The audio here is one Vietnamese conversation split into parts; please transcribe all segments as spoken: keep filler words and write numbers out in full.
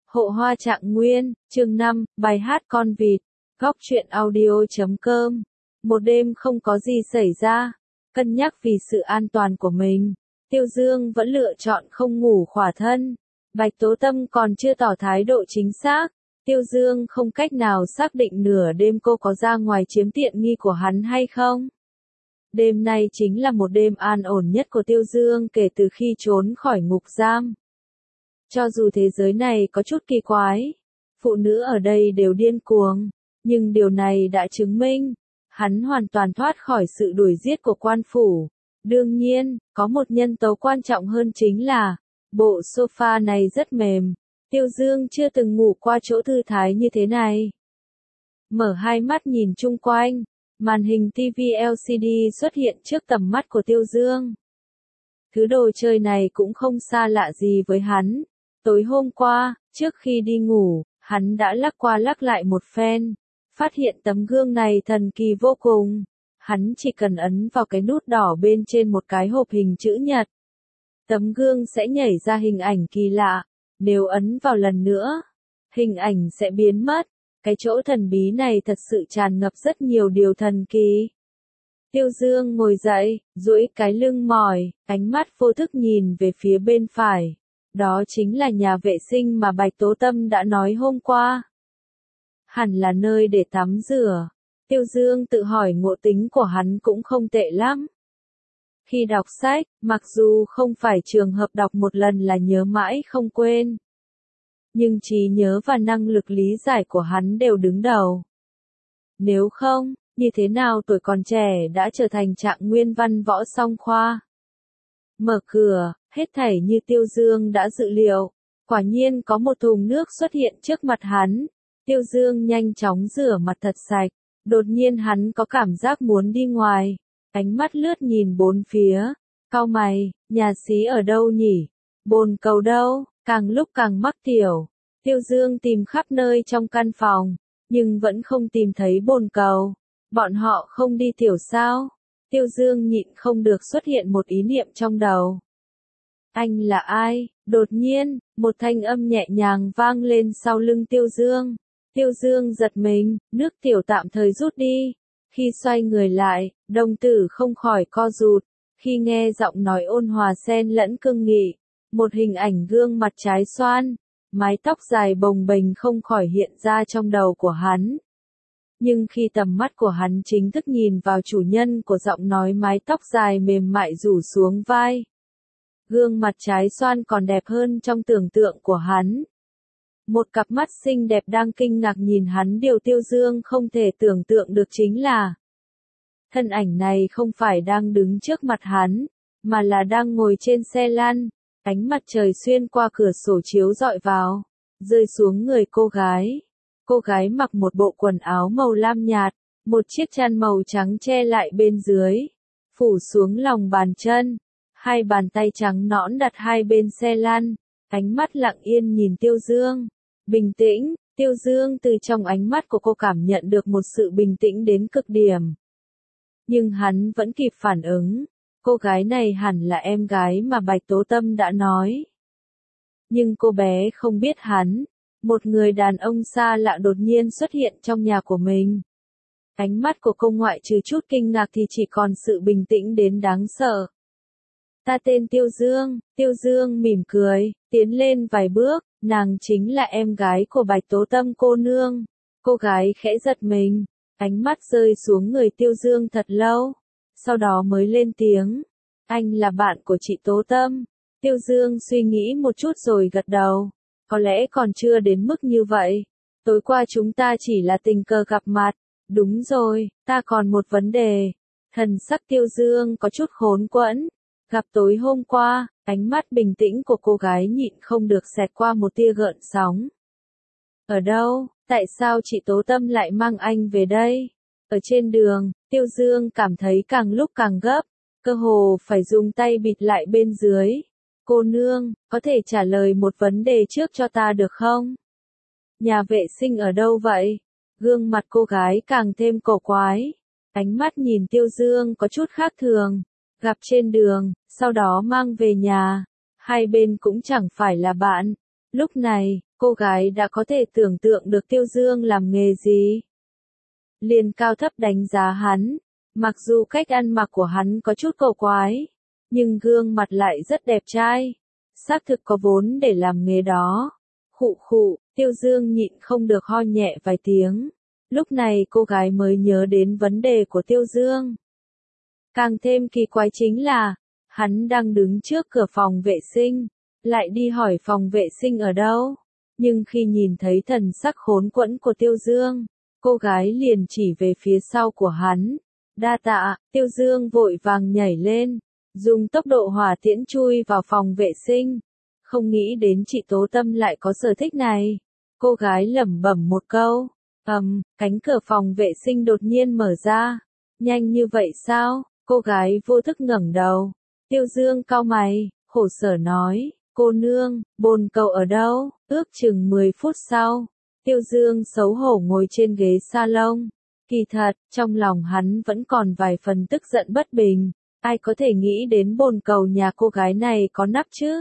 Hộ hoa Trạng Nguyên, chương năm, bài hát con vịt, góc truyện audio chấm com. Một đêm không có gì xảy ra, cân nhắc vì sự an toàn của mình, Tiêu Dương vẫn lựa chọn không ngủ khỏa thân. Bạch Tố Tâm còn chưa tỏ thái độ chính xác, Tiêu Dương không cách nào xác định nửa đêm cô có ra ngoài chiếm tiện nghi của hắn hay không. Đêm nay chính là một đêm an ổn nhất của Tiêu Dương kể từ khi trốn khỏi ngục giam. Cho dù thế giới này có chút kỳ quái, phụ nữ ở đây đều điên cuồng, nhưng điều này đã chứng minh, hắn hoàn toàn thoát khỏi sự đuổi giết của quan phủ. Đương nhiên, có một nhân tố quan trọng hơn chính là, bộ sofa này rất mềm, Tiêu Dương chưa từng ngủ qua chỗ thư thái như thế này. Mở hai mắt nhìn chung quanh, màn hình ti vi lờ xê đê xuất hiện trước tầm mắt của Tiêu Dương. Thứ đồ chơi này cũng không xa lạ gì với hắn. Tối hôm qua, trước khi đi ngủ, hắn đã lắc qua lắc lại một phen, phát hiện tấm gương này thần kỳ vô cùng. Hắn chỉ cần ấn vào cái nút đỏ bên trên một cái hộp hình chữ nhật. Tấm gương sẽ nhảy ra hình ảnh kỳ lạ, nếu ấn vào lần nữa, hình ảnh sẽ biến mất. Cái chỗ thần bí này thật sự tràn ngập rất nhiều điều thần kỳ. Tiêu Dương ngồi dậy, duỗi cái lưng mỏi, ánh mắt vô thức nhìn về phía bên phải. Đó chính là nhà vệ sinh mà Bạch Tố Tâm đã nói hôm qua. Hẳn là nơi để tắm rửa. Tiêu Dương tự hỏi ngộ tính của hắn cũng không tệ lắm. Khi đọc sách, mặc dù không phải trường hợp đọc một lần là nhớ mãi không quên, nhưng trí nhớ và năng lực lý giải của hắn đều đứng đầu. Nếu không, như thế nào tuổi còn trẻ đã trở thành Trạng Nguyên văn võ song khoa? Mở cửa, hết thảy như Tiêu Dương đã dự liệu. Quả nhiên có một thùng nước xuất hiện trước mặt hắn. Tiêu Dương nhanh chóng rửa mặt thật sạch. Đột nhiên hắn có cảm giác muốn đi ngoài. Ánh mắt lướt nhìn bốn phía. Cau mày, nhà xí ở đâu nhỉ? Bồn cầu đâu? Càng lúc càng mắc tiểu. Tiêu Dương tìm khắp nơi trong căn phòng, nhưng vẫn không tìm thấy bồn cầu. Bọn họ không đi tiểu sao? Tiêu Dương nhịn không được xuất hiện một ý niệm trong đầu. Anh là ai? Đột nhiên, một thanh âm nhẹ nhàng vang lên sau lưng Tiêu Dương. Tiêu Dương giật mình, nước tiểu tạm thời rút đi. Khi xoay người lại, đồng tử không khỏi co rụt. Khi nghe giọng nói ôn hòa xen lẫn cương nghị, một hình ảnh gương mặt trái xoan, mái tóc dài bồng bềnh không khỏi hiện ra trong đầu của hắn. Nhưng khi tầm mắt của hắn chính thức nhìn vào chủ nhân của giọng nói mái tóc dài mềm mại rủ xuống vai, gương mặt trái xoan còn đẹp hơn trong tưởng tượng của hắn. Một cặp mắt xinh đẹp đang kinh ngạc nhìn hắn. Điều Tiêu Dương không thể tưởng tượng được chính là, thân ảnh này không phải đang đứng trước mặt hắn, mà là đang ngồi trên xe lăn. Ánh mặt trời xuyên qua cửa sổ chiếu rọi vào, rơi xuống người cô gái. Cô gái mặc một bộ quần áo màu lam nhạt, một chiếc chăn màu trắng che lại bên dưới, phủ xuống lòng bàn chân. Hai bàn tay trắng nõn đặt hai bên xe lăn, ánh mắt lặng yên nhìn Tiêu Dương. Bình tĩnh, Tiêu Dương từ trong ánh mắt của cô cảm nhận được một sự bình tĩnh đến cực điểm. Nhưng hắn vẫn kịp phản ứng, cô gái này hẳn là em gái mà Bạch Tố Tâm đã nói. Nhưng cô bé không biết hắn, một người đàn ông xa lạ đột nhiên xuất hiện trong nhà của mình. Ánh mắt của cô ngoại trừ chút kinh ngạc thì chỉ còn sự bình tĩnh đến đáng sợ. Ta tên Tiêu Dương. Tiêu Dương mỉm cười, tiến lên vài bước, nàng chính là em gái của Bạch Tố Tâm cô nương. Cô gái khẽ giật mình, ánh mắt rơi xuống người Tiêu Dương thật lâu, sau đó mới lên tiếng. Anh là bạn của chị Tố Tâm. Tiêu Dương suy nghĩ một chút rồi gật đầu. Có lẽ còn chưa đến mức như vậy. Tối qua chúng ta chỉ là tình cờ gặp mặt. Đúng rồi, ta còn một vấn đề. Thần sắc Tiêu Dương có chút khốn quẫn. Gặp tối hôm qua, ánh mắt bình tĩnh của cô gái nhịn không được xẹt qua một tia gợn sóng. Ở đâu? Tại sao chị Tố Tâm lại mang anh về đây? Ở trên đường, Tiêu Dương cảm thấy càng lúc càng gấp, cơ hồ phải dùng tay bịt lại bên dưới. Cô nương, có thể trả lời một vấn đề trước cho ta được không? Nhà vệ sinh ở đâu vậy? Gương mặt cô gái càng thêm cổ quái. Ánh mắt nhìn Tiêu Dương có chút khác thường. Gặp trên đường, sau đó mang về nhà. Hai bên cũng chẳng phải là bạn. Lúc này, cô gái đã có thể tưởng tượng được Tiêu Dương làm nghề gì. Liền cao thấp đánh giá hắn, mặc dù cách ăn mặc của hắn có chút cổ quái, nhưng gương mặt lại rất đẹp trai, xác thực có vốn để làm nghề đó. Khụ khụ, Tiêu Dương nhịn không được ho nhẹ vài tiếng. Lúc này cô gái mới nhớ đến vấn đề của Tiêu Dương. Càng thêm kỳ quái chính là, hắn đang đứng trước cửa phòng vệ sinh, lại đi hỏi phòng vệ sinh ở đâu. Nhưng khi nhìn thấy thần sắc khốn quẫn của Tiêu Dương, cô gái liền chỉ về phía sau của hắn. Đa tạ, Tiêu Dương vội vàng nhảy lên, dùng tốc độ hỏa tiễn chui vào phòng vệ sinh. Không nghĩ đến chị Tố Tâm lại có sở thích này. Cô gái lẩm bẩm một câu. Ầm, um, cánh cửa phòng vệ sinh đột nhiên mở ra. Nhanh như vậy sao? Cô gái vô thức ngẩng đầu. Tiêu Dương cau mày, khổ sở nói, cô nương, bồn cầu ở đâu? Ước chừng mười phút sau, Tiêu Dương xấu hổ ngồi trên ghế salon. Kỳ thật, trong lòng hắn vẫn còn vài phần tức giận bất bình. Ai có thể nghĩ đến bồn cầu nhà cô gái này có nắp chứ?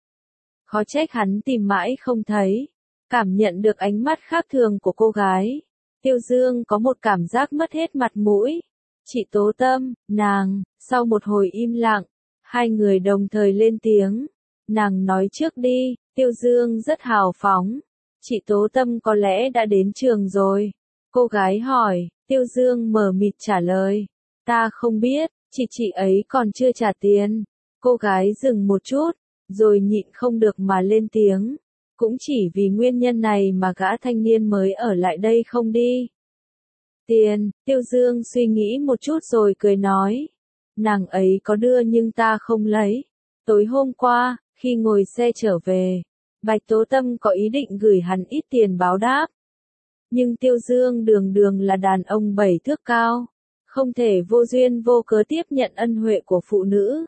Khó trách hắn tìm mãi không thấy. Cảm nhận được ánh mắt khác thường của cô gái, Tiêu Dương có một cảm giác mất hết mặt mũi. Chị Tố Tâm, nàng, sau một hồi im lặng, hai người đồng thời lên tiếng. Nàng nói trước đi, Tiêu Dương rất hào phóng. Chị Tố Tâm có lẽ đã đến trường rồi. Cô gái hỏi, Tiêu Dương mờ mịt trả lời. Ta không biết, chị chị ấy còn chưa trả tiền. Cô gái dừng một chút, rồi nhịn không được mà lên tiếng. Cũng chỉ vì nguyên nhân này mà gã thanh niên mới ở lại đây không đi. Tiền, Tiêu Dương suy nghĩ một chút rồi cười nói. Nàng ấy có đưa nhưng ta không lấy. Tối hôm qua, khi ngồi xe trở về, Bạch Tố Tâm có ý định gửi hắn ít tiền báo đáp. Nhưng Tiêu Dương đường đường là đàn ông bảy thước cao, không thể vô duyên vô cớ tiếp nhận ân huệ của phụ nữ.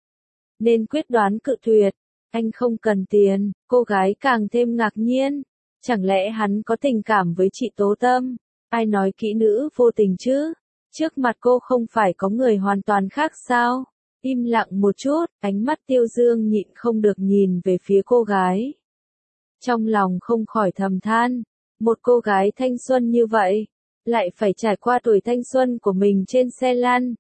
Nên quyết đoán cự tuyệt. Anh không cần tiền, cô gái càng thêm ngạc nhiên. Chẳng lẽ hắn có tình cảm với chị Tố Tâm? Ai nói kỹ nữ vô tình chứ? Trước mặt cô không phải có người hoàn toàn khác sao? Im lặng một chút, ánh mắt Tiêu Dương nhịn không được nhìn về phía cô gái. Trong lòng không khỏi thầm than, một cô gái thanh xuân như vậy, lại phải trải qua tuổi thanh xuân của mình trên xe lăn.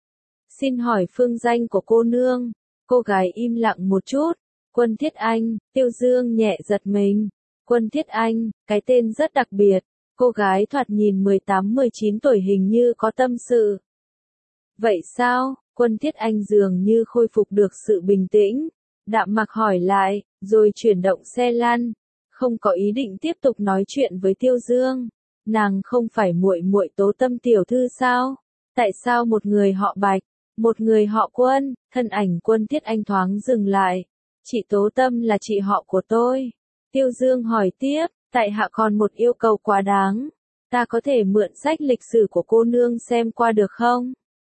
Xin hỏi phương danh của cô nương, cô gái im lặng một chút. Quân Thiết Anh, Tiêu Dương nhẹ giật mình. Quân Thiết Anh, cái tên rất đặc biệt. Cô gái thoạt nhìn mười tám mười chín tuổi hình như có tâm sự. Vậy sao? Quân Thiết Anh dường như khôi phục được sự bình tĩnh. Đạm mặc hỏi lại, rồi chuyển động xe lăn. Không có ý định tiếp tục nói chuyện với Tiêu Dương. Nàng không phải muội muội Tố Tâm tiểu thư sao? Tại sao một người họ Bạch, một người họ Quân? Thân ảnh Quân Thiết Anh thoáng dừng lại. Chị Tố Tâm là chị họ của tôi. Tiêu Dương hỏi tiếp, tại hạ còn một yêu cầu quá đáng. Ta có thể mượn sách lịch sử của cô nương xem qua được không?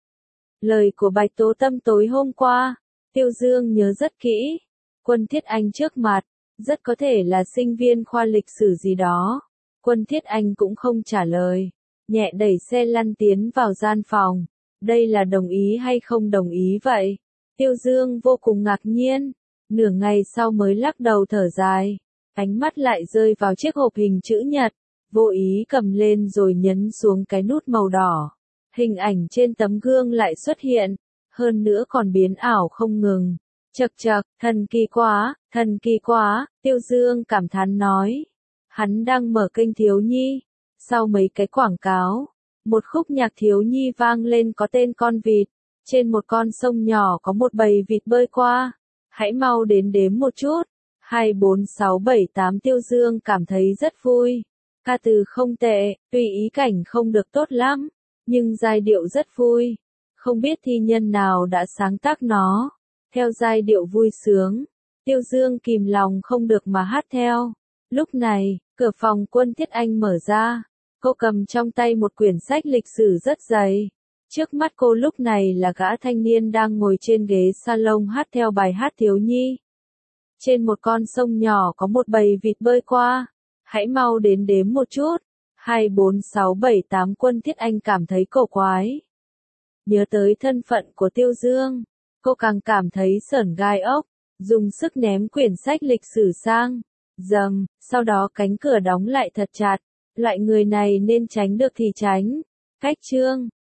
Lời của Bạch Tố Tâm tối hôm qua, Tiêu Dương nhớ rất kỹ. Quân Thiết Anh trước mặt, rất có thể là sinh viên khoa lịch sử gì đó. Quân Thiết Anh cũng không trả lời, nhẹ đẩy xe lăn tiến vào gian phòng. Đây là đồng ý hay không đồng ý vậy? Tiêu Dương vô cùng ngạc nhiên. Nửa ngày sau mới lắc đầu thở dài, ánh mắt lại rơi vào chiếc hộp hình chữ nhật, vô ý cầm lên rồi nhấn xuống cái nút màu đỏ. Hình ảnh trên tấm gương lại xuất hiện, hơn nữa còn biến ảo không ngừng. Chậc chậc, thần kỳ quá, thần kỳ quá, Tiêu Dương cảm thán nói. Hắn đang mở kênh thiếu nhi. Sau mấy cái quảng cáo, một khúc nhạc thiếu nhi vang lên có tên Con Vịt. Trên một con sông nhỏ có một bầy vịt bơi qua. Hãy mau đến đếm một chút. hai bốn sáu bảy tám Tiêu Dương cảm thấy rất vui. Ca từ không tệ, tuy ý cảnh không được tốt lắm, nhưng giai điệu rất vui. Không biết thi nhân nào đã sáng tác nó. Theo giai điệu vui sướng, Tiêu Dương kìm lòng không được mà hát theo. Lúc này, cửa phòng Quân Thiết Anh mở ra. Cô cầm trong tay một quyển sách lịch sử rất dày. Trước mắt cô lúc này là gã thanh niên đang ngồi trên ghế salon hát theo bài hát thiếu nhi. Trên một con sông nhỏ có một bầy vịt bơi qua. Hãy mau đến đếm một chút. hai bốn sáu bảy tám Quân Thiết Anh cảm thấy cổ quái. Nhớ tới thân phận của Tiêu Dương, cô càng cảm thấy sởn gai ốc, dùng sức ném quyển sách lịch sử sang. Dầm, sau đó cánh cửa đóng lại thật chặt. Loại người này nên tránh được thì tránh. Cách chương